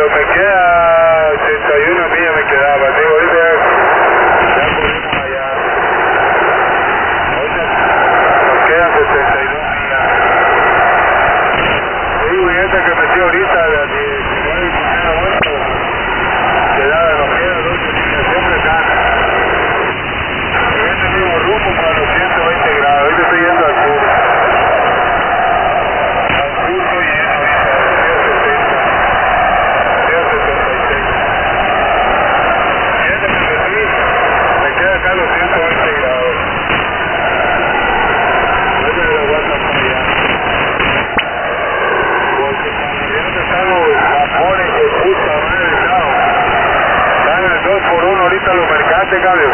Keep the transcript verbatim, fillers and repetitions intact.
pero me queda ochenta y una millas me quedaba, digo, ahorita ya, ya pudimos allá. Ahorita nos quedan setenta y dos millas. Digo, y esta que metí ahorita, la diecinueve y primera vuelta, quedaba, nos queda doce millas, siempre gana. En este mismo rumbo para los ciento veinte grados, ahorita estoy yendo al sur. Al sur estoy yendo ahorita, estoy a setenta. Estoy a setenta y seis. Y esta que metí, me queda acá a los ciento veinte grados. Ahorita me la aguantan para allá. Porque cuando ya te están los vapores de puta madre, chao. Están en el dos por uno ahorita los mercantes, cabrón.